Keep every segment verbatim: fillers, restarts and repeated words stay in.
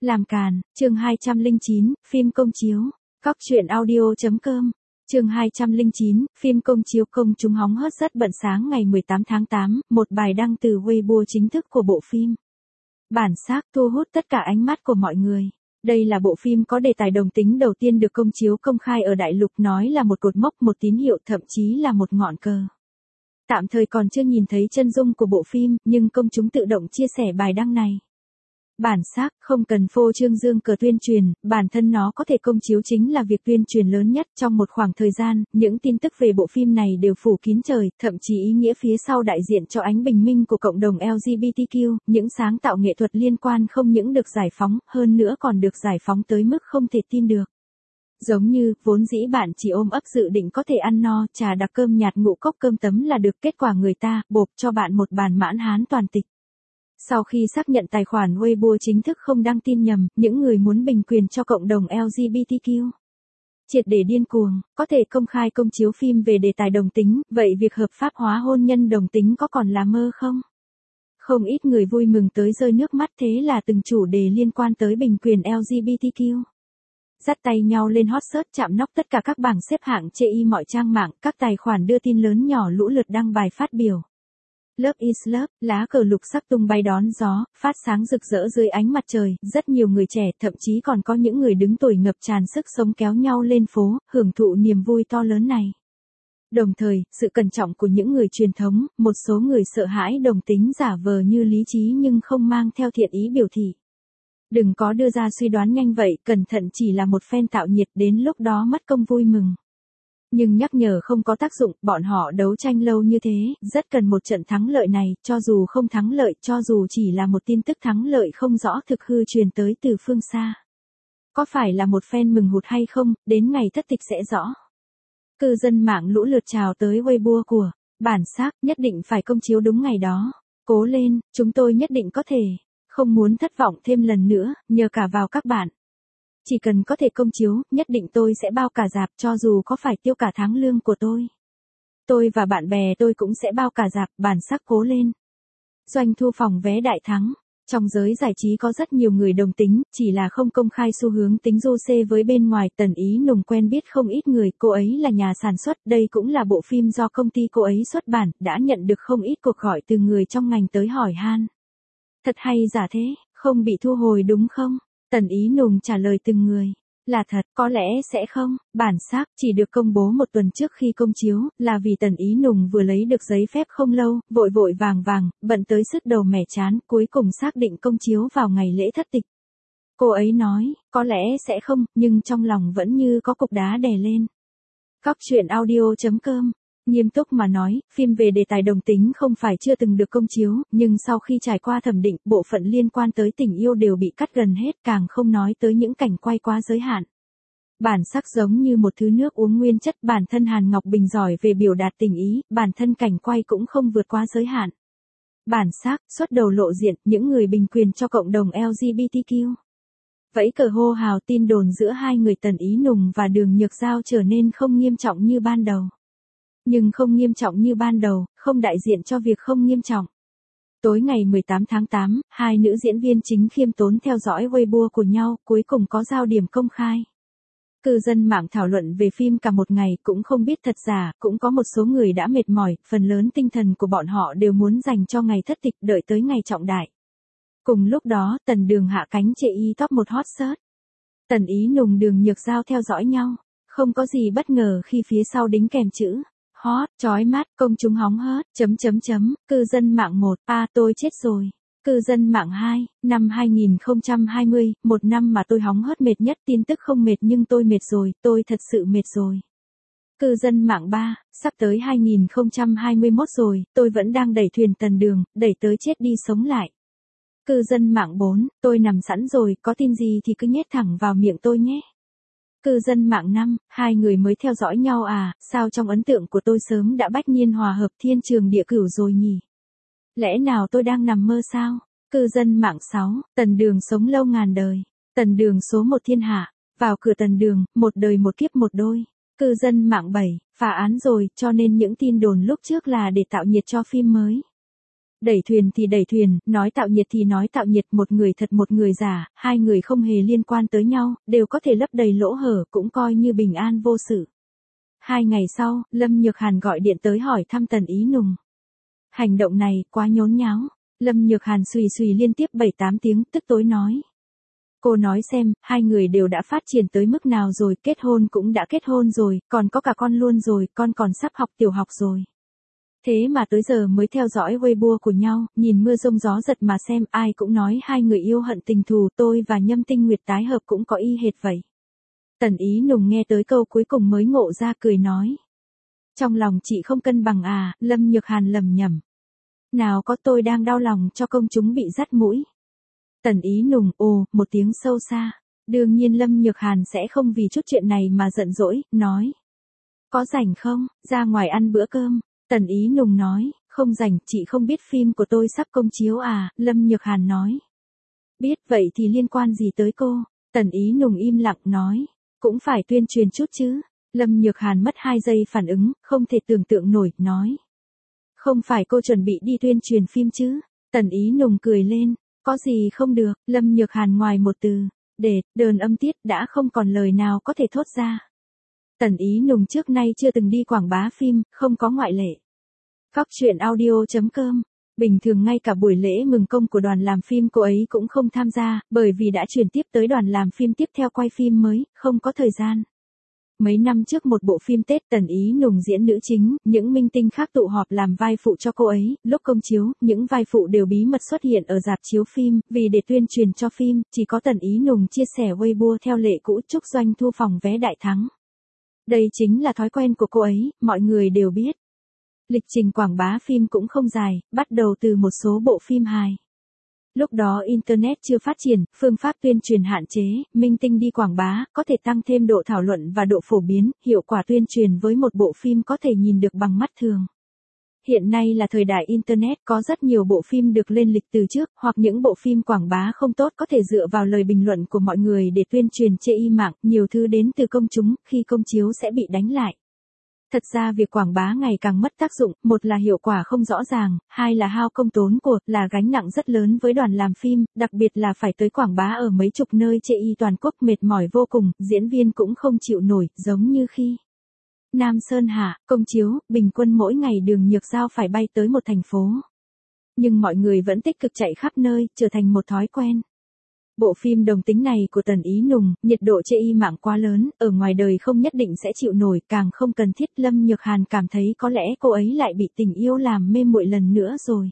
Làm càn, chương hai trăm lẻ chín, phim công chiếu. Cóc truyện audio.com. Chương hai trăm lẻ chín, phim công chiếu công chúng hóng hớt rất bận. Sáng ngày mười tám tháng tám, một bài đăng từ Weibo chính thức của bộ phim Bản Xác thu hút tất cả ánh mắt của mọi người. Đây là bộ phim có đề tài đồng tính đầu tiên được công chiếu công khai ở đại lục, nói là một cột mốc, một tín hiệu, thậm chí là một ngọn cờ. Tạm thời còn chưa nhìn thấy chân dung của bộ phim, nhưng công chúng tự động chia sẻ bài đăng này. Bản Xác không cần phô trương dương cờ tuyên truyền, bản thân nó có thể công chiếu chính là việc tuyên truyền lớn nhất. Trong một khoảng thời gian, những tin tức về bộ phim này đều phủ kín trời, thậm chí ý nghĩa phía sau đại diện cho ánh bình minh của cộng đồng L G B T Q, những sáng tạo nghệ thuật liên quan không những được giải phóng, hơn nữa còn được giải phóng tới mức không thể tin được. Giống như, vốn dĩ bạn chỉ ôm ấp dự định có thể ăn no, trà đặc cơm nhạt ngũ cốc cơm tấm là được, kết quả người ta, bộp cho bạn một bàn mãn hán toàn tịch. Sau khi xác nhận tài khoản Weibo chính thức không đăng tin nhầm, những người muốn bình quyền cho cộng đồng L G B T Q triệt để điên cuồng, có thể công khai công chiếu phim về đề tài đồng tính, vậy việc hợp pháp hóa hôn nhân đồng tính có còn là mơ không? Không ít người vui mừng tới rơi nước mắt, thế là từng chủ đề liên quan tới bình quyền L G B T Q dắt tay nhau lên hot search, chạm nóc tất cả các bảng xếp hạng chê y mọi trang mạng, các tài khoản đưa tin lớn nhỏ lũ lượt đăng bài phát biểu. Love is love, lá cờ lục sắc tung bay đón gió, phát sáng rực rỡ dưới ánh mặt trời, rất nhiều người trẻ, thậm chí còn có những người đứng tuổi ngập tràn sức sống kéo nhau lên phố, hưởng thụ niềm vui to lớn này. Đồng thời, sự cẩn trọng của những người truyền thống, một số người sợ hãi đồng tính giả vờ như lý trí nhưng không mang theo thiện ý biểu thị. Đừng có đưa ra suy đoán nhanh vậy, cẩn thận chỉ là một phen tạo nhiệt, đến lúc đó mất công vui mừng. Nhưng nhắc nhở không có tác dụng, bọn họ đấu tranh lâu như thế, rất cần một trận thắng lợi này, cho dù không thắng lợi, cho dù chỉ là một tin tức thắng lợi không rõ thực hư truyền tới từ phương xa. Có phải là một phen mừng hụt hay không, đến ngày thất tịch sẽ rõ. Cư dân mạng lũ lượt trào tới Weibo của Bản Xác, nhất định phải công chiếu đúng ngày đó. Cố lên, chúng tôi nhất định có thể. Không muốn thất vọng thêm lần nữa, nhờ cả vào các bạn. Chỉ cần có thể công chiếu, nhất định tôi sẽ bao cả rạp, cho dù có phải tiêu cả tháng lương của tôi. Tôi và bạn bè tôi cũng sẽ bao cả rạp. Bản Xác cố lên. Doanh thu phòng vé đại thắng. Trong giới giải trí có rất nhiều người đồng tính, chỉ là không công khai xu hướng tính du xê với bên ngoài. Tần Ý Nùng quen biết không ít người, cô ấy là nhà sản xuất, đây cũng là bộ phim do công ty cô ấy xuất bản, đã nhận được không ít cuộc gọi từ người trong ngành tới hỏi han. Thật hay giả thế, không bị thu hồi đúng không? Tần Ý Nùng trả lời từng người. Là thật, có lẽ sẽ không. Bản Xác chỉ được công bố một tuần trước khi công chiếu, là vì Tần Ý Nùng vừa lấy được giấy phép không lâu, vội vội vàng vàng, bận tới sứt đầu mẻ chán, cuối cùng xác định công chiếu vào ngày lễ thất tịch. Cô ấy nói, có lẽ sẽ không, nhưng trong lòng vẫn như có cục đá đè lên. Cóc truyện audio.com. Nghiêm túc mà nói, phim về đề tài đồng tính không phải chưa từng được công chiếu, nhưng sau khi trải qua thẩm định, bộ phận liên quan tới tình yêu đều bị cắt gần hết, càng không nói tới những cảnh quay quá giới hạn. Bản Xác giống như một thứ nước uống nguyên chất, bản thân Hàn Ngọc Bình giỏi về biểu đạt tình ý, bản thân cảnh quay cũng không vượt quá giới hạn. Bản Xác xuất đầu lộ diện, những người bình quyền cho cộng đồng L G B T Q vẫy cờ hô hào, tin đồn giữa hai người Tần Ý Nùng và Đường Nhược Giao trở nên không nghiêm trọng như ban đầu. Nhưng không nghiêm trọng như ban đầu, không đại diện cho việc không nghiêm trọng. Tối ngày mười tám tháng tám, hai nữ diễn viên chính khiêm tốn theo dõi Weibo của nhau, cuối cùng có giao điểm công khai. Cư dân mạng thảo luận về phim cả một ngày, cũng không biết thật giả, cũng có một số người đã mệt mỏi, phần lớn tinh thần của bọn họ đều muốn dành cho ngày thất tịch, đợi tới ngày trọng đại. Cùng lúc đó, Tần Đường hạ cánh chê y top một hot search. Tần Ý Nùng Đường Nhược Giao theo dõi nhau, không có gì bất ngờ khi phía sau đính kèm chữ hot, chói mắt, công chúng hóng hớt, chấm chấm chấm, cư dân mạng một, a tôi chết rồi. Cư dân mạng hai, năm hai nghìn không trăm hai mươi, một năm mà tôi hóng hớt mệt nhất, tin tức không mệt nhưng tôi mệt rồi, tôi thật sự mệt rồi. Cư dân mạng ba, sắp tới hai nghìn không trăm hai mươi mốt rồi, tôi vẫn đang đẩy thuyền Tần Đường, đẩy tới chết đi sống lại. Cư dân mạng bốn, tôi nằm sẵn rồi, có tin gì thì cứ nhét thẳng vào miệng tôi nhé. Cư dân mạng năm, hai người mới theo dõi nhau à, sao trong ấn tượng của tôi sớm đã bách niên hòa hợp thiên trường địa cửu rồi nhỉ? Lẽ nào tôi đang nằm mơ sao? Cư dân mạng sáu, Tần Đường sống lâu ngàn đời. Tần Đường số một thiên hạ, vào cửa Tần Đường, một đời một kiếp một đôi. Cư dân mạng bảy, phá án rồi, cho nên những tin đồn lúc trước là để tạo nhiệt cho phim mới. Đẩy thuyền thì đẩy thuyền, nói tạo nhiệt thì nói tạo nhiệt, một người thật một người giả, hai người không hề liên quan tới nhau, đều có thể lấp đầy lỗ hở, cũng coi như bình an vô sự. Hai ngày sau, Lâm Nhược Hàn gọi điện tới hỏi thăm Tần Ý Nùng. Hành động này, quá nhốn nháo. Lâm Nhược Hàn xùy xùy liên tiếp bảy tám tiếng, tức tối nói. Cô nói xem, hai người đều đã phát triển tới mức nào rồi, kết hôn cũng đã kết hôn rồi, còn có cả con luôn rồi, con còn sắp học tiểu học rồi. Thế mà tới giờ mới theo dõi Weibo của nhau, nhìn mưa rông gió giật mà xem, ai cũng nói hai người yêu hận tình thù, tôi và Nhâm Tinh Nguyệt tái hợp cũng có y hệt vậy. Tần Ý Nùng nghe tới câu cuối cùng mới ngộ ra cười nói. Trong lòng chị không cân bằng à, Lâm Nhược Hàn lầm nhầm. Nào có, tôi đang đau lòng cho công chúng bị dắt mũi. Tần Ý Nùng ồ, một tiếng sâu xa. Đương nhiên Lâm Nhược Hàn sẽ không vì chút chuyện này mà giận dỗi, nói. Có rảnh không, ra ngoài ăn bữa cơm. Tần Ý Nùng nói, không rảnh, chị không biết phim của tôi sắp công chiếu à, Lâm Nhược Hàn nói. Biết vậy thì liên quan gì tới cô? Tần Ý Nùng im lặng nói, cũng phải tuyên truyền chút chứ. Lâm Nhược Hàn mất hai giây phản ứng, không thể tưởng tượng nổi, nói. Không phải cô chuẩn bị đi tuyên truyền phim chứ? Tần Ý Nùng cười lên, có gì không được, Lâm Nhược Hàn ngoài một từ, để, đơn âm tiết đã không còn lời nào có thể thốt ra. Tần Ý Nùng trước nay chưa từng đi quảng bá phim, không có ngoại lệ. Cóc truyện audio chấm com. Bình thường ngay cả buổi lễ mừng công của đoàn làm phim cô ấy cũng không tham gia, bởi vì đã chuyển tiếp tới đoàn làm phim tiếp theo quay phim mới, không có thời gian. Mấy năm trước một bộ phim Tết Tần Ý Nùng diễn nữ chính, những minh tinh khác tụ họp làm vai phụ cho cô ấy, lúc công chiếu, những vai phụ đều bí mật xuất hiện ở rạp chiếu phim, vì để tuyên truyền cho phim, chỉ có Tần Ý Nùng chia sẻ Weibo theo lệ cũ chúc doanh thu phòng vé đại thắng. Đây chính là thói quen của cô ấy, mọi người đều biết. Lịch trình quảng bá phim cũng không dài, bắt đầu từ một số bộ phim hài. Lúc đó Internet chưa phát triển, phương pháp tuyên truyền hạn chế, minh tinh đi quảng bá, có thể tăng thêm độ thảo luận và độ phổ biến, hiệu quả tuyên truyền với một bộ phim có thể nhìn được bằng mắt thường. Hiện nay là thời đại Internet, có rất nhiều bộ phim được lên lịch từ trước, hoặc những bộ phim quảng bá không tốt có thể dựa vào lời bình luận của mọi người để tuyên truyền chê y mạng, nhiều thứ đến từ công chúng, khi công chiếu sẽ bị đánh lại. Thật ra việc quảng bá ngày càng mất tác dụng, một là hiệu quả không rõ ràng, hai là hao công tốn của, là gánh nặng rất lớn với đoàn làm phim, đặc biệt là phải tới quảng bá ở mấy chục nơi chê y toàn quốc, mệt mỏi vô cùng, diễn viên cũng không chịu nổi, giống như khi Nam Sơn Hạ, công chiếu, bình quân mỗi ngày Đường Nhược Giao phải bay tới một thành phố. Nhưng mọi người vẫn tích cực chạy khắp nơi, trở thành một thói quen. Bộ phim đồng tính này của Tần Ý Nùng, nhiệt độ chê y mạng quá lớn, ở ngoài đời không nhất định sẽ chịu nổi, càng không cần thiết. Lâm Nhược Hàn cảm thấy có lẽ cô ấy lại bị tình yêu làm mê muội lần nữa rồi.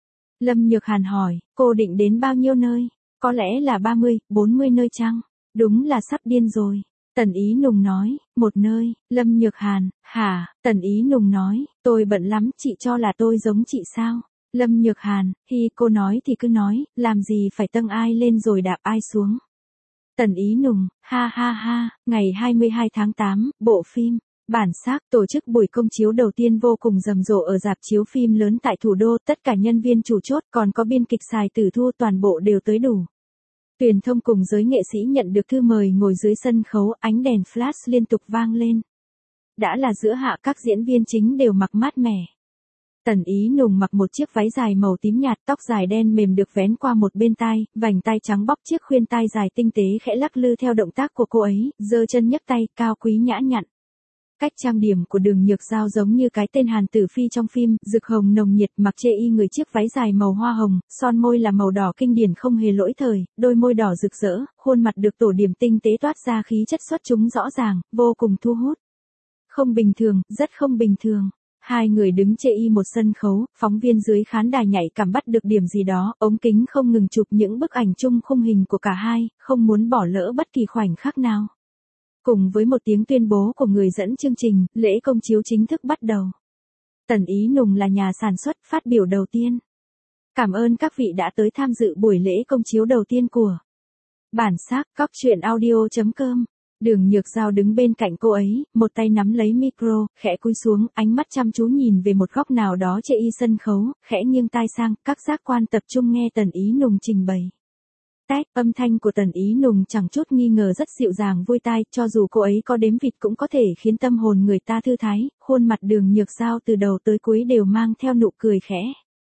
Lâm Nhược Hàn hỏi, cô định đến bao nhiêu nơi? Có lẽ là ba mươi, bốn mươi nơi chăng? Đúng là sắp điên rồi. Tần Ý Nùng nói, một nơi. Lâm Nhược Hàn, hả? Tần Ý Nùng nói, tôi bận lắm, chị cho là tôi giống chị sao? Lâm Nhược Hàn, hi, cô nói thì cứ nói, làm gì phải tâng ai lên rồi đạp ai xuống. Tần Ý Nùng, ha ha ha, ngày hai mươi hai tháng tám, bộ phim Bản Xác tổ chức buổi công chiếu đầu tiên vô cùng rầm rộ ở rạp chiếu phim lớn tại thủ đô, tất cả nhân viên chủ chốt còn có biên kịch Sài Tử Thu toàn bộ đều tới đủ. Truyền thông cùng giới nghệ sĩ nhận được thư mời ngồi dưới sân khấu, ánh đèn flash liên tục vang lên. Đã là giữa hạ, các diễn viên chính đều mặc mát mẻ. Tần Ý Nùng mặc một chiếc váy dài màu tím nhạt, tóc dài đen mềm được vén qua một bên tai, vành tai trắng bóc, chiếc khuyên tai dài tinh tế khẽ lắc lư theo động tác của cô ấy, giơ chân nhấc tay, cao quý nhã nhặn. Cách trang điểm của Đường Nhược Giao giống như cái tên Hàn Tử Phi trong phim, rực hồng nồng nhiệt, mặc chê y người chiếc váy dài màu hoa hồng, son môi là màu đỏ kinh điển không hề lỗi thời, đôi môi đỏ rực rỡ, khuôn mặt được tổ điểm tinh tế toát ra khí chất xuất chúng rõ ràng, vô cùng thu hút. Không bình thường, rất không bình thường. Hai người đứng chê y một sân khấu, phóng viên dưới khán đài nhạy cảm bắt được điểm gì đó, ống kính không ngừng chụp những bức ảnh chung khung hình của cả hai, không muốn bỏ lỡ bất kỳ khoảnh khắc nào. Cùng với một tiếng tuyên bố của người dẫn chương trình, lễ công chiếu chính thức bắt đầu. Tần Ý Nùng là nhà sản xuất, phát biểu đầu tiên. Cảm ơn các vị đã tới tham dự buổi lễ công chiếu đầu tiên của Bản Xác, cóc truyện audio chấm com. Đường Nhược Giao đứng bên cạnh cô ấy, một tay nắm lấy micro, khẽ cúi xuống, ánh mắt chăm chú nhìn về một góc nào đó chê y sân khấu, khẽ nghiêng tai sang, các giác quan tập trung nghe Tần Ý Nùng trình bày. Tét, âm thanh của Tần Ý Nùng chẳng chút nghi ngờ rất dịu dàng vui tai, cho dù cô ấy có đếm vịt cũng có thể khiến tâm hồn người ta thư thái, khuôn mặt Đường Nhược Giao từ đầu tới cuối đều mang theo nụ cười khẽ.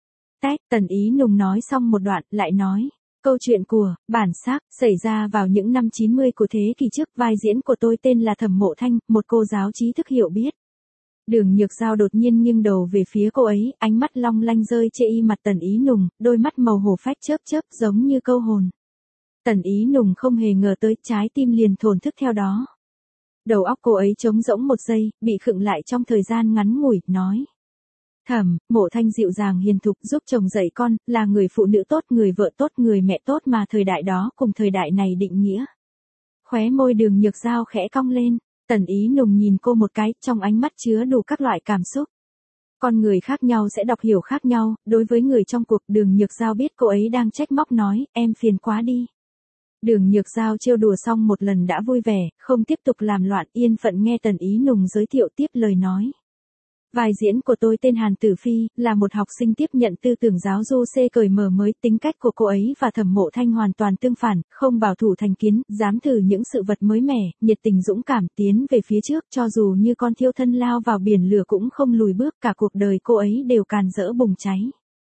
tét, Tần Ý Nùng nói xong một đoạn, lại nói. Câu chuyện của, bản sắc, xảy ra vào những năm chín mươi của thế kỷ trước, vai diễn của tôi tên là Thẩm Mộ Thanh, một cô giáo trí thức hiểu biết. Đường Nhược Giao đột nhiên nghiêng đầu về phía cô ấy, ánh mắt long lanh rơi trên y mặt Tần Ý Nùng, đôi mắt màu hổ phách chớp chớp giống như câu hồn. Tần Ý Nùng không hề ngờ tới, trái tim liền thổn thức theo đó. Đầu óc cô ấy trống rỗng một giây, bị khựng lại trong thời gian ngắn ngủi, nói. Thẩm Mộ Thanh dịu dàng hiền thục, giúp chồng dạy con, là người phụ nữ tốt, người vợ tốt, người mẹ tốt mà thời đại đó cùng thời đại này định nghĩa. Khóe môi Đường Nhược Giao khẽ cong lên, Tần Ý Nùng nhìn cô một cái, trong ánh mắt chứa đủ các loại cảm xúc. Con người khác nhau sẽ đọc hiểu khác nhau, đối với người trong cuộc, Đường Nhược Giao biết cô ấy đang trách móc nói, em phiền quá đi. Đường Nhược Giao trêu đùa xong một lần đã vui vẻ, không tiếp tục làm loạn, yên phận nghe Tần Ý Nùng giới thiệu tiếp lời nói. Vai diễn của tôi tên Hàn Tử Phi, là một học sinh tiếp nhận tư tưởng giáo du xê cởi mở mới, tính cách của cô ấy và Thẩm Mộ Thanh hoàn toàn tương phản, không bảo thủ thành kiến, dám thử những sự vật mới mẻ, nhiệt tình dũng cảm tiến về phía trước, cho dù như con thiêu thân lao vào biển lửa cũng không lùi bước, cả cuộc đời cô ấy đều càn rỡ bùng cháy.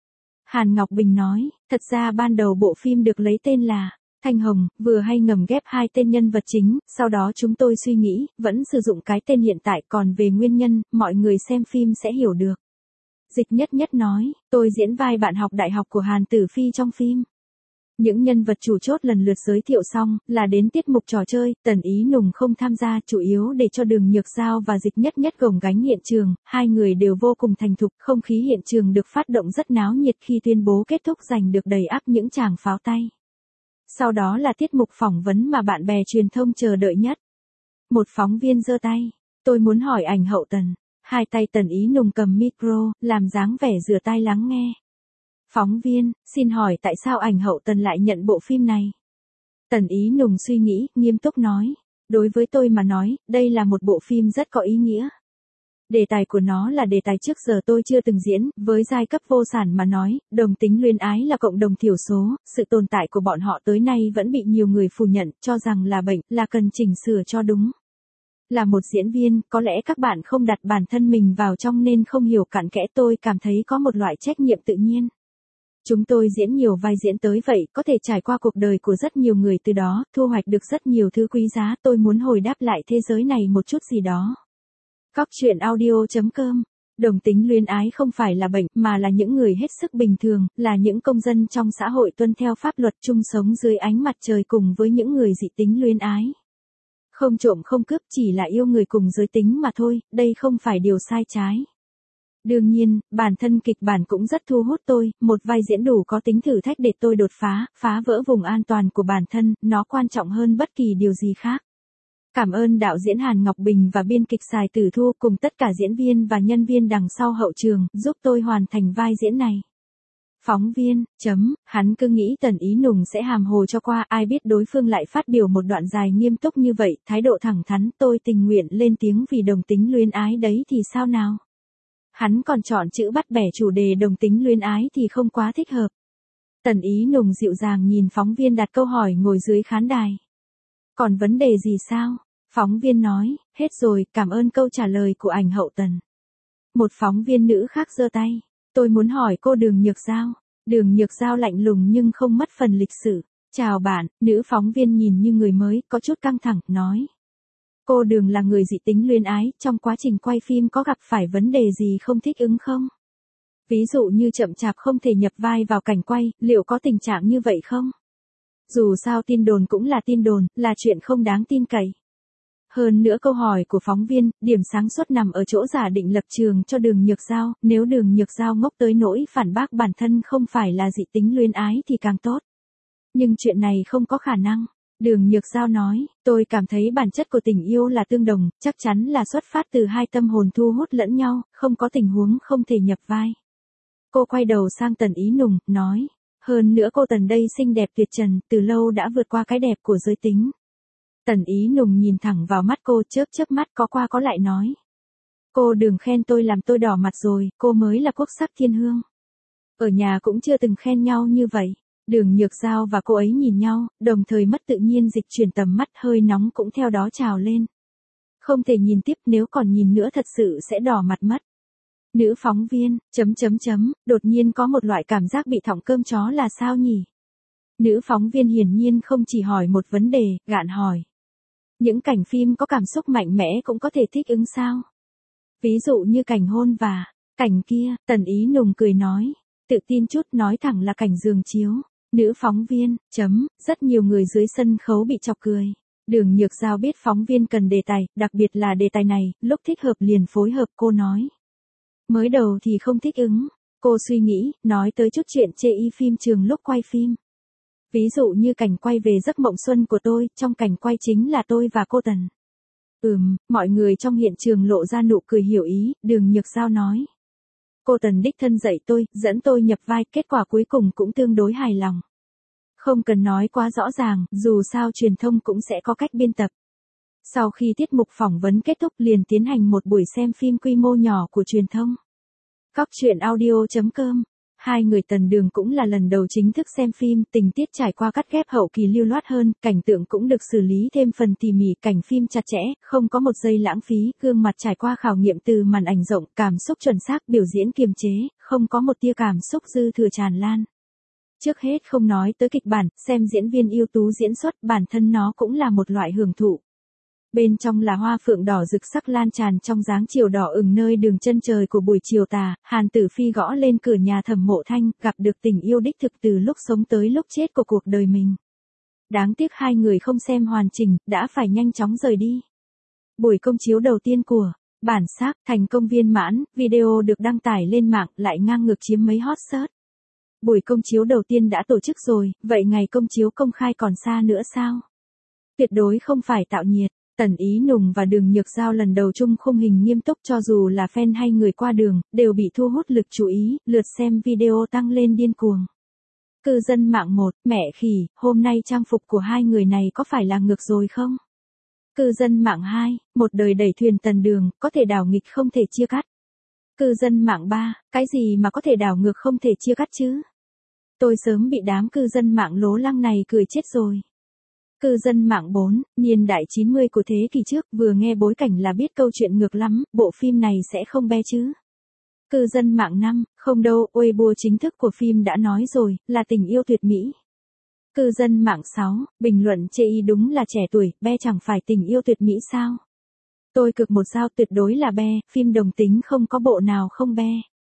Hàn Ngọc Bình nói, thật ra ban đầu bộ phim được lấy tên là Thanh Hồng, vừa hay ngầm ghép hai tên nhân vật chính, sau đó chúng tôi suy nghĩ, vẫn sử dụng cái tên hiện tại, còn về nguyên nhân, mọi người xem phim sẽ hiểu được. Dịch Nhất Nhất nói, tôi diễn vai bạn học đại học của Hàn Tử Phi trong phim. Những nhân vật chủ chốt lần lượt giới thiệu xong, là đến tiết mục trò chơi, Tần Ý Nùng không tham gia, chủ yếu để cho Đường Nhược Giao và Dịch Nhất Nhất gồng gánh hiện trường, hai người đều vô cùng thành thục, không khí hiện trường được phát động rất náo nhiệt khi tuyên bố kết thúc giành được đầy ắp những tràng pháo tay. Sau đó là tiết mục phỏng vấn mà bạn bè truyền thông chờ đợi nhất. Một phóng viên giơ tay, tôi muốn hỏi ảnh hậu Tần. Hai tay Tần Ý Nùng cầm micro, làm dáng vẻ rửa tai lắng nghe. Phóng viên, xin hỏi tại sao ảnh hậu Tần lại nhận bộ phim này? Tần Ý Nùng suy nghĩ, nghiêm túc nói. Đối với tôi mà nói, đây là một bộ phim rất có ý nghĩa. Đề tài của nó là đề tài trước giờ tôi chưa từng diễn, với giai cấp vô sản mà nói, đồng tính luyến ái là cộng đồng thiểu số, sự tồn tại của bọn họ tới nay vẫn bị nhiều người phủ nhận, cho rằng là bệnh, là cần chỉnh sửa cho đúng. Là một diễn viên, có lẽ các bạn không đặt bản thân mình vào trong nên không hiểu cặn kẽ, tôi cảm thấy có một loại trách nhiệm tự nhiên. Chúng tôi diễn nhiều vai diễn tới vậy, có thể trải qua cuộc đời của rất nhiều người từ đó, thu hoạch được rất nhiều thứ quý giá, tôi muốn hồi đáp lại thế giới này một chút gì đó. Cóc truyện audio chấm com. Đồng tính luyến ái không phải là bệnh, mà là những người hết sức bình thường, là những công dân trong xã hội tuân theo pháp luật chung sống dưới ánh mặt trời cùng với những người dị tính luyến ái. Không trộm không cướp, chỉ là yêu người cùng giới tính mà thôi, đây không phải điều sai trái. Đương nhiên, bản thân kịch bản cũng rất thu hút tôi, một vai diễn đủ có tính thử thách để tôi đột phá, phá vỡ vùng an toàn của bản thân, nó quan trọng hơn bất kỳ điều gì khác. Cảm ơn đạo diễn Hàn Ngọc Bình và biên kịch Sài Tử Thu cùng tất cả diễn viên và nhân viên đằng sau hậu trường, giúp tôi hoàn thành vai diễn này. Phóng viên, chấm, hắn cứ nghĩ Tần Ý Nùng sẽ hàm hồ cho qua, ai biết đối phương lại phát biểu một đoạn dài nghiêm túc như vậy, thái độ thẳng thắn, tôi tình nguyện lên tiếng vì đồng tính luyến ái đấy thì sao nào. Hắn còn chọn chữ bắt bẻ chủ đề đồng tính luyến ái thì không quá thích hợp. Tần Ý Nùng dịu dàng nhìn phóng viên đặt câu hỏi ngồi dưới khán đài. Còn vấn đề gì sao? Phóng viên nói, hết rồi, cảm ơn câu trả lời của ảnh hậu Tần. Một phóng viên nữ khác giơ tay. Tôi muốn hỏi cô Đường Nhược Giao. Đường Nhược Giao lạnh lùng nhưng không mất phần lịch sự. Chào bạn, nữ phóng viên nhìn như người mới, có chút căng thẳng, nói. Cô Đường là người dị tính luyến ái, trong quá trình quay phim có gặp phải vấn đề gì không thích ứng không? Ví dụ như chậm chạp không thể nhập vai vào cảnh quay, liệu có tình trạng như vậy không? Dù sao tin đồn cũng là tin đồn, là chuyện không đáng tin cậy. Hơn nữa câu hỏi của phóng viên, điểm sáng suốt nằm ở chỗ giả định lập trường cho Đường Nhược Giao, nếu Đường Nhược Giao ngốc tới nỗi phản bác bản thân không phải là dị tính luyến ái thì càng tốt. Nhưng chuyện này không có khả năng. Đường Nhược Giao nói, tôi cảm thấy bản chất của tình yêu là tương đồng, chắc chắn là xuất phát từ hai tâm hồn thu hút lẫn nhau, không có tình huống không thể nhập vai. Cô quay đầu sang Tần Ý Nùng, nói, hơn nữa cô Tần đây xinh đẹp tuyệt trần, từ lâu đã vượt qua cái đẹp của giới tính. Tần Ý Nùng nhìn thẳng vào mắt cô, chớp chớp mắt có qua có lại nói. Cô đừng khen tôi làm tôi đỏ mặt rồi, cô mới là quốc sắc thiên hương. Ở nhà cũng chưa từng khen nhau như vậy. Đường Nhược Giao và cô ấy nhìn nhau, đồng thời mất tự nhiên dịch chuyển tầm mắt, hơi nóng cũng theo đó trào lên. Không thể nhìn tiếp, nếu còn nhìn nữa thật sự sẽ đỏ mặt mất. Nữ phóng viên, chấm chấm chấm, đột nhiên có một loại cảm giác bị thọng cơm chó là sao nhỉ? Nữ phóng viên hiển nhiên không chỉ hỏi một vấn đề, gạn hỏi. Những cảnh phim có cảm xúc mạnh mẽ cũng có thể thích ứng sao? Ví dụ như cảnh hôn và cảnh kia, Tần Ý Nùng cười nói, tự tin chút nói thẳng là cảnh giường chiếu. Nữ phóng viên, chấm, rất nhiều người dưới sân khấu bị chọc cười. Đường Nhược Giao biết phóng viên cần đề tài, đặc biệt là đề tài này, lúc thích hợp liền phối hợp cô nói. Mới đầu thì không thích ứng, cô suy nghĩ, nói tới chút chuyện chê y phim trường lúc quay phim. Ví dụ như cảnh quay về giấc mộng xuân của tôi, trong cảnh quay chính là tôi và cô Tần. Ừm, mọi người trong hiện trường lộ ra nụ cười hiểu ý, Đường Nhược Giao nói. Cô Tần đích thân dạy tôi, dẫn tôi nhập vai, kết quả cuối cùng cũng tương đối hài lòng. Không cần nói quá rõ ràng, dù sao truyền thông cũng sẽ có cách biên tập. Sau khi tiết mục phỏng vấn kết thúc liền tiến hành một buổi xem phim quy mô nhỏ của truyền thông. Cóc truyện audio chấm com. Hai người Tần Đường cũng là lần đầu chính thức xem phim, tình tiết trải qua cắt ghép hậu kỳ lưu loát hơn, cảnh tượng cũng được xử lý thêm phần tỉ mỉ, cảnh phim chặt chẽ, không có một giây lãng phí, gương mặt trải qua khảo nghiệm từ màn ảnh rộng, cảm xúc chuẩn xác, biểu diễn kiềm chế, không có một tia cảm xúc dư thừa tràn lan. Trước hết không nói tới kịch bản, xem diễn viên ưu tú diễn xuất, bản thân nó cũng là một loại hưởng thụ. Bên trong là hoa phượng đỏ rực sắc lan tràn trong dáng chiều đỏ ửng nơi đường chân trời của buổi chiều tà, Hàn Tử Phi gõ lên cửa nhà Thẩm Mộ Thanh, gặp được tình yêu đích thực từ lúc sống tới lúc chết của cuộc đời mình. Đáng tiếc hai người không xem hoàn chỉnh, đã phải nhanh chóng rời đi. Buổi công chiếu đầu tiên của bản sắc thành công viên mãn, video được đăng tải lên mạng lại ngang ngược chiếm mấy hot search. Buổi công chiếu đầu tiên đã tổ chức rồi, vậy ngày công chiếu công khai còn xa nữa sao? Tuyệt đối không phải tạo nhiệt. Tần Ý Nùng và Đường Nhược Giao lần đầu chung khung hình nghiêm túc, cho dù là fan hay người qua đường, đều bị thu hút lực chú ý, lượt xem video tăng lên điên cuồng. Cư dân mạng một, mẹ khỉ, hôm nay trang phục của hai người này có phải là ngược rồi không? Cư dân mạng hai, một đời đẩy thuyền Tần Đường, có thể đảo nghịch không thể chia cắt. Cư dân mạng ba, cái gì mà có thể đảo ngược không thể chia cắt chứ? Tôi sớm bị đám cư dân mạng lố lăng này cười chết rồi. Cư dân mạng bốn, niên đại chín mươi của thế kỷ trước, vừa nghe bối cảnh là biết câu chuyện ngược lắm, bộ phim này sẽ không be chứ. Cư dân mạng năm, không đâu, Weibo chính thức của phim đã nói rồi, là tình yêu tuyệt mỹ. Cư dân mạng sáu, bình luận chê y đúng là trẻ tuổi, be chẳng phải tình yêu tuyệt mỹ sao? Tôi cực một sao tuyệt đối là be, phim đồng tính không có bộ nào không be.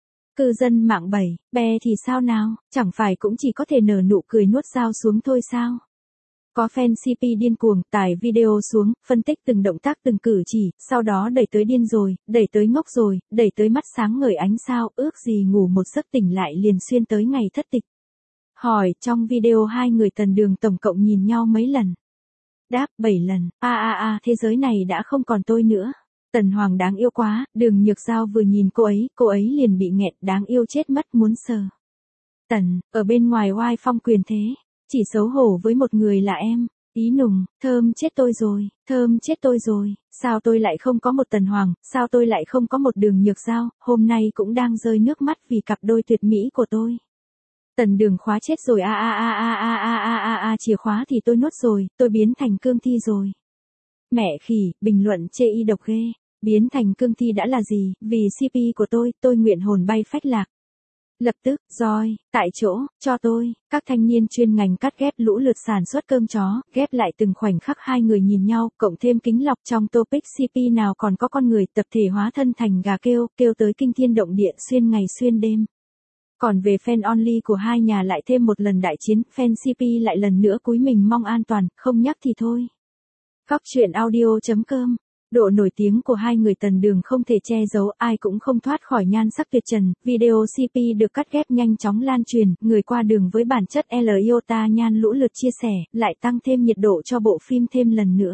Cư dân mạng bảy, be thì sao nào, chẳng phải cũng chỉ có thể nở nụ cười nuốt dao xuống thôi sao? Có fan xê pê điên cuồng, tải video xuống, phân tích từng động tác từng cử chỉ, sau đó đẩy tới điên rồi, đẩy tới ngốc rồi, đẩy tới mắt sáng ngời ánh sao, ước gì ngủ một giấc tỉnh lại liền xuyên tới ngày thất tịch. Hỏi, trong video hai người Tần Đường tổng cộng nhìn nhau mấy lần? Đáp, bảy lần, a a a, thế giới này đã không còn tôi nữa. Tần Hoàng đáng yêu quá, Đường Nhược Giao vừa nhìn cô ấy, cô ấy liền bị nghẹn, đáng yêu chết mất muốn sờ. Tần, ở bên ngoài oai phong quyền thế. Chỉ xấu hổ với một người là em. Ý Nùng, thơm chết tôi rồi, thơm chết tôi rồi, sao tôi lại không có một Tần Hoàng, sao tôi lại không có một Đường Nhược Giao, hôm nay cũng đang rơi nước mắt vì cặp đôi tuyệt mỹ của tôi. Tần Đường khóa chết rồi a a a a a a a a a chìa khóa thì tôi nuốt rồi, tôi biến thành cương thi rồi. Mẹ khỉ, bình luận chê y độc ghê, biến thành cương thi đã là gì, vì xê pê của tôi, tôi nguyện hồn bay phách lạc. Lập tức, roi, tại chỗ, cho tôi, các thanh niên chuyên ngành cắt ghép lũ lượt sản xuất cơm chó, ghép lại từng khoảnh khắc hai người nhìn nhau, cộng thêm kính lọc trong topic xê pê nào còn có con người tập thể hóa thân thành gà kêu, kêu tới kinh thiên động địa xuyên ngày xuyên đêm. Còn về fan only của hai nhà lại thêm một lần đại chiến, fan xê pê lại lần nữa cúi mình mong an toàn, không nhắc thì thôi. Cóc truyện audio chấm com. Độ nổi tiếng của hai người Tần Đường không thể che giấu, ai cũng không thoát khỏi nhan sắc tuyệt trần, video xê pê được cắt ghép nhanh chóng lan truyền, người qua đường với bản chất L iota nhan lũ lượt chia sẻ, lại tăng thêm nhiệt độ cho bộ phim thêm lần nữa.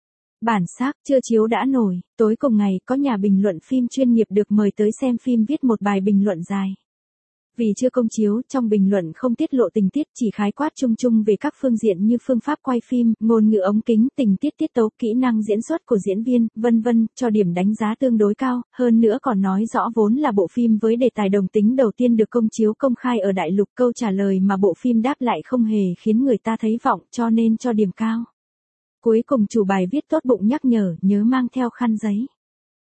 Bản sắc, chưa chiếu đã nổi, tối cùng ngày, có nhà bình luận phim chuyên nghiệp được mời tới xem phim viết một bài bình luận dài. Vì chưa công chiếu, trong bình luận không tiết lộ tình tiết, chỉ khái quát chung chung về các phương diện như phương pháp quay phim, ngôn ngữ ống kính, tình tiết tiết tấu, kỹ năng diễn xuất của diễn viên, vân vân, cho điểm đánh giá tương đối cao, hơn nữa còn nói rõ vốn là bộ phim với đề tài đồng tính đầu tiên được công chiếu công khai ở đại lục, câu trả lời mà bộ phim đáp lại không hề khiến người ta thấy vọng, cho nên cho điểm cao. Cuối cùng chủ bài viết tốt bụng nhắc nhở, nhớ mang theo khăn giấy.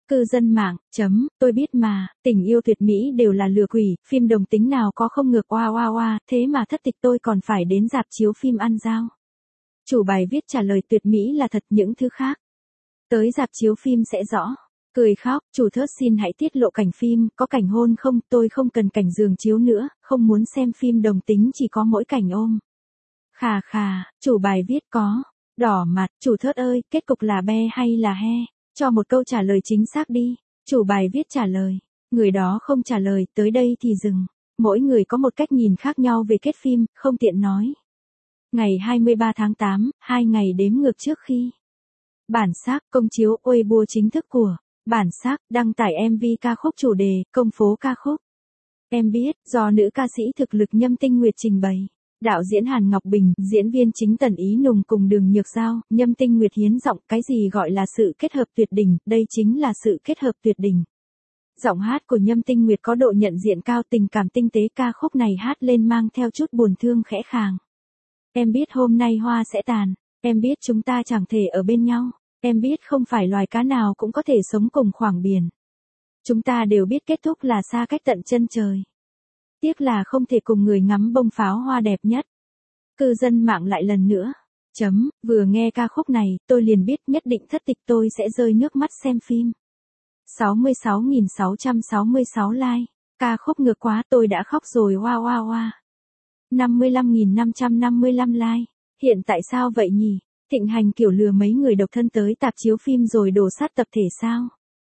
Cư dân mạng, chấm, tôi biết mà, tình yêu tuyệt mỹ đều là lừa quỷ, phim đồng tính nào có không ngược oa oa oa, thế mà thất tịch tôi còn phải đến rạp chiếu phim ăn dao. Chủ bài viết trả lời tuyệt mỹ là thật, những thứ khác tới rạp chiếu phim sẽ rõ. Cười khóc, chủ thớt xin hãy tiết lộ cảnh phim, có cảnh hôn không, tôi không cần cảnh giường chiếu nữa, không muốn xem phim đồng tính chỉ có mỗi cảnh ôm. Khà khà, chủ bài viết có, đỏ mặt, chủ thớt ơi, kết cục là be hay là he, cho một câu trả lời chính xác đi. Chủ bài viết trả lời, người đó không trả lời, tới đây thì dừng. Mỗi người có một cách nhìn khác nhau về kết phim, không tiện nói. Ngày hai mươi ba tháng tám, hai ngày đếm ngược trước khi bản xác công chiếu Weibo chính thức của bản xác đăng tải em vê ca khúc chủ đề Công phố ca khúc. Em biết, do nữ ca sĩ thực lực Nhâm Tinh Nguyệt trình bày, đạo diễn Hàn Ngọc Bình, diễn viên chính Tần Ý Nùng cùng Đường Nhược Giao, Nhâm Tinh Nguyệt hiến giọng, cái gì gọi là sự kết hợp tuyệt đỉnh, đây chính là sự kết hợp tuyệt đỉnh. Giọng hát của Nhâm Tinh Nguyệt có độ nhận diện cao, tình cảm tinh tế, ca khúc này hát lên mang theo chút buồn thương khẽ khàng. Em biết hôm nay hoa sẽ tàn, em biết chúng ta chẳng thể ở bên nhau, em biết không phải loài cá nào cũng có thể sống cùng khoảng biển. Chúng ta đều biết kết thúc là xa cách tận chân trời. Tiếc là không thể cùng người ngắm bông pháo hoa đẹp nhất. Cư dân mạng lại lần nữa. Chấm, vừa nghe ca khúc này, tôi liền biết nhất định thất tịch tôi sẽ rơi nước mắt xem phim. sáu mươi sáu nghìn sáu trăm sáu mươi sáu like. Ca khúc ngược quá, tôi đã khóc rồi wow wow wow. năm mươi lăm nghìn năm trăm năm mươi lăm like. Hiện tại sao vậy nhỉ? Thịnh hành kiểu lừa mấy người độc thân tới tạp chiếu phim rồi đổ sát tập thể sao?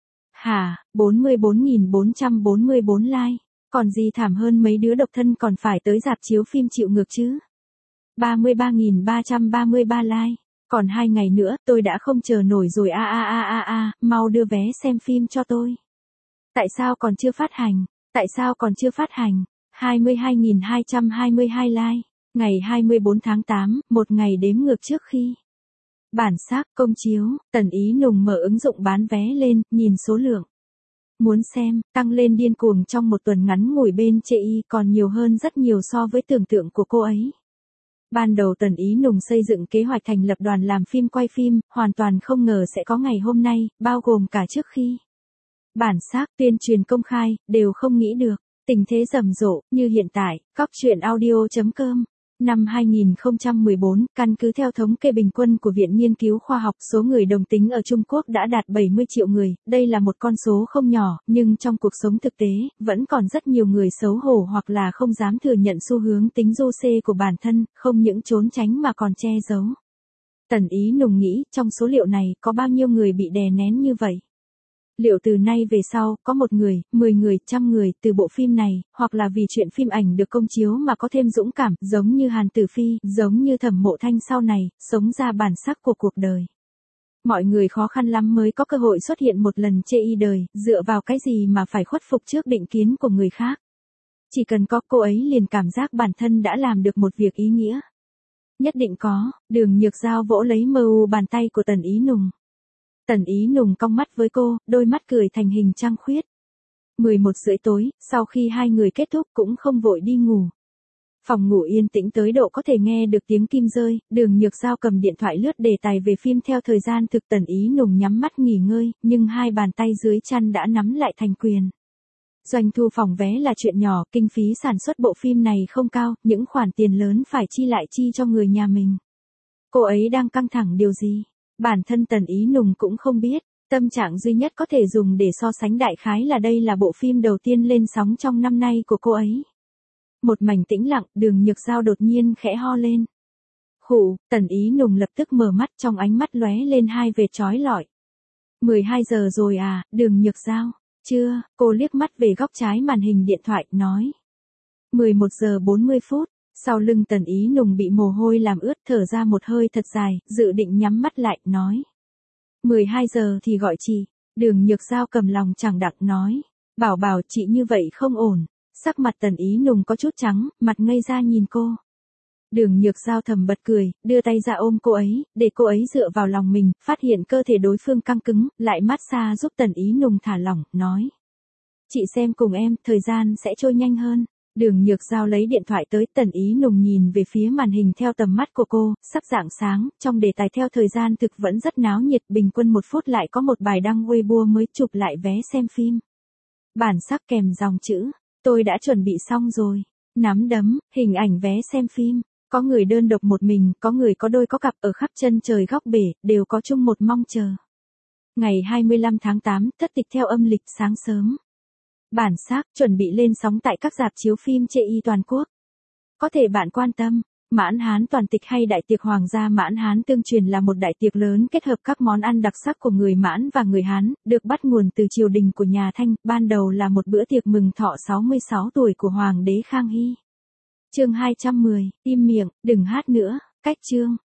Hả, bốn mươi bốn nghìn bốn trăm bốn mươi bốn like. Còn gì thảm hơn mấy đứa độc thân còn phải tới rạp chiếu phim chịu ngược chứ? ba mươi ba nghìn ba trăm ba mươi ba like. Còn hai ngày nữa, tôi đã không chờ nổi rồi a a a a a, mau đưa vé xem phim cho tôi. Tại sao còn chưa phát hành? Tại sao còn chưa phát hành? hai mươi hai nghìn hai trăm hai mươi hai like. Ngày hai mươi bốn tháng tám, một ngày đếm ngược trước khi bản xác công chiếu, Tần Ý Nùng mở ứng dụng bán vé lên, nhìn số lượng muốn xem, tăng lên điên cuồng trong một tuần ngắn ngủi bên chê y còn nhiều hơn rất nhiều so với tưởng tượng của cô ấy. Ban đầu Tần Ý Nùng xây dựng kế hoạch thành lập đoàn làm phim quay phim, hoàn toàn không ngờ sẽ có ngày hôm nay, bao gồm cả trước khi bản xác tuyên truyền công khai, đều không nghĩ được, tình thế rầm rộ, như hiện tại, Cóc Truyện Audio chấm com. Năm hai nghìn không trăm mười bốn, căn cứ theo thống kê bình quân của Viện Nghiên cứu Khoa học, số người đồng tính ở Trung Quốc đã đạt bảy mươi triệu người, đây là một con số không nhỏ, nhưng trong cuộc sống thực tế, vẫn còn rất nhiều người xấu hổ hoặc là không dám thừa nhận xu hướng tính du xê của bản thân, không những trốn tránh mà còn che giấu. Tần Ý Nùng nghĩ, trong số liệu này, có bao nhiêu người bị đè nén như vậy? Liệu từ nay về sau, có một người, mười người, trăm người, từ bộ phim này, hoặc là vì chuyện phim ảnh được công chiếu mà có thêm dũng cảm, giống như Hàn Tử Phi, giống như Thẩm Mộ Thanh sau này, sống ra bản sắc của cuộc đời. Mọi người khó khăn lắm mới có cơ hội xuất hiện một lần chê y đời, dựa vào cái gì mà phải khuất phục trước định kiến của người khác. Chỉ cần có, cô ấy liền cảm giác bản thân đã làm được một việc ý nghĩa. Nhất định có, Đường Nhược Giao vỗ lấy mờ u bàn tay của Tần Ý Nùng. Tần Ý Nùng cong mắt với cô, đôi mắt cười thành hình trăng khuyết. mười một rưỡi tối, sau khi hai người kết thúc cũng không vội đi ngủ. Phòng ngủ yên tĩnh tới độ có thể nghe được tiếng kim rơi, Đường Nhược Giao cầm điện thoại lướt đề tài về phim theo thời gian thực. Tần Ý Nùng nhắm mắt nghỉ ngơi, nhưng hai bàn tay dưới chăn đã nắm lại thành quyền. Doanh thu phòng vé là chuyện nhỏ, kinh phí sản xuất bộ phim này không cao, những khoản tiền lớn phải chi lại chi cho người nhà mình. Cô ấy đang căng thẳng điều gì? Bản thân Tần Ý Nùng cũng không biết, tâm trạng duy nhất có thể dùng để so sánh đại khái là đây là bộ phim đầu tiên lên sóng trong năm nay của cô ấy. Một mảnh tĩnh lặng, Đường Nhược Giao đột nhiên khẽ ho lên. Khụ, Tần Ý Nùng lập tức mở mắt, trong ánh mắt lóe lên hai vệt chói lọi. mười hai giờ rồi à, Đường Nhược Giao? Chưa, cô liếc mắt về góc trái màn hình điện thoại, nói. mười một giờ bốn mươi phút. Sau lưng Tần Ý Nùng bị mồ hôi làm ướt, thở ra một hơi thật dài, dự định nhắm mắt lại, nói. mười hai giờ thì gọi chị. Đường Nhược Giao cầm lòng chẳng đặng nói. Bảo bảo chị như vậy không ổn. Sắc mặt Tần Ý Nùng có chút trắng, mặt ngây ra nhìn cô. Đường Nhược Giao thầm bật cười, đưa tay ra ôm cô ấy, để cô ấy dựa vào lòng mình, phát hiện cơ thể đối phương căng cứng, lại massage giúp Tần Ý Nùng thả lỏng, nói. Chị xem cùng em, thời gian sẽ trôi nhanh hơn. Đường Nhược Giao lấy điện thoại tới, Tần Ý Nùng nhìn về phía màn hình theo tầm mắt của cô, sắp rạng sáng, trong đề tài theo thời gian thực vẫn rất náo nhiệt, bình quân một phút lại có một bài đăng Weibo mới chụp lại vé xem phim. Bản sắc kèm dòng chữ, tôi đã chuẩn bị xong rồi, nắm đấm, hình ảnh vé xem phim, có người đơn độc một mình, có người có đôi có cặp ở khắp chân trời góc bể, đều có chung một mong chờ. Ngày hai mươi lăm tháng tám, thất tịch theo âm lịch sáng sớm. Bản sắc chuẩn bị lên sóng tại các rạp chiếu phim chê y toàn quốc. Có thể bạn quan tâm, Mãn Hán toàn tịch hay đại tiệc Hoàng gia Mãn Hán tương truyền là một đại tiệc lớn kết hợp các món ăn đặc sắc của người Mãn và người Hán, được bắt nguồn từ triều đình của nhà Thanh, ban đầu là một bữa tiệc mừng thọ sáu mươi sáu tuổi của Hoàng đế Khang Hy. Chương hai trăm mười, im miệng, đừng hát nữa, cách chương.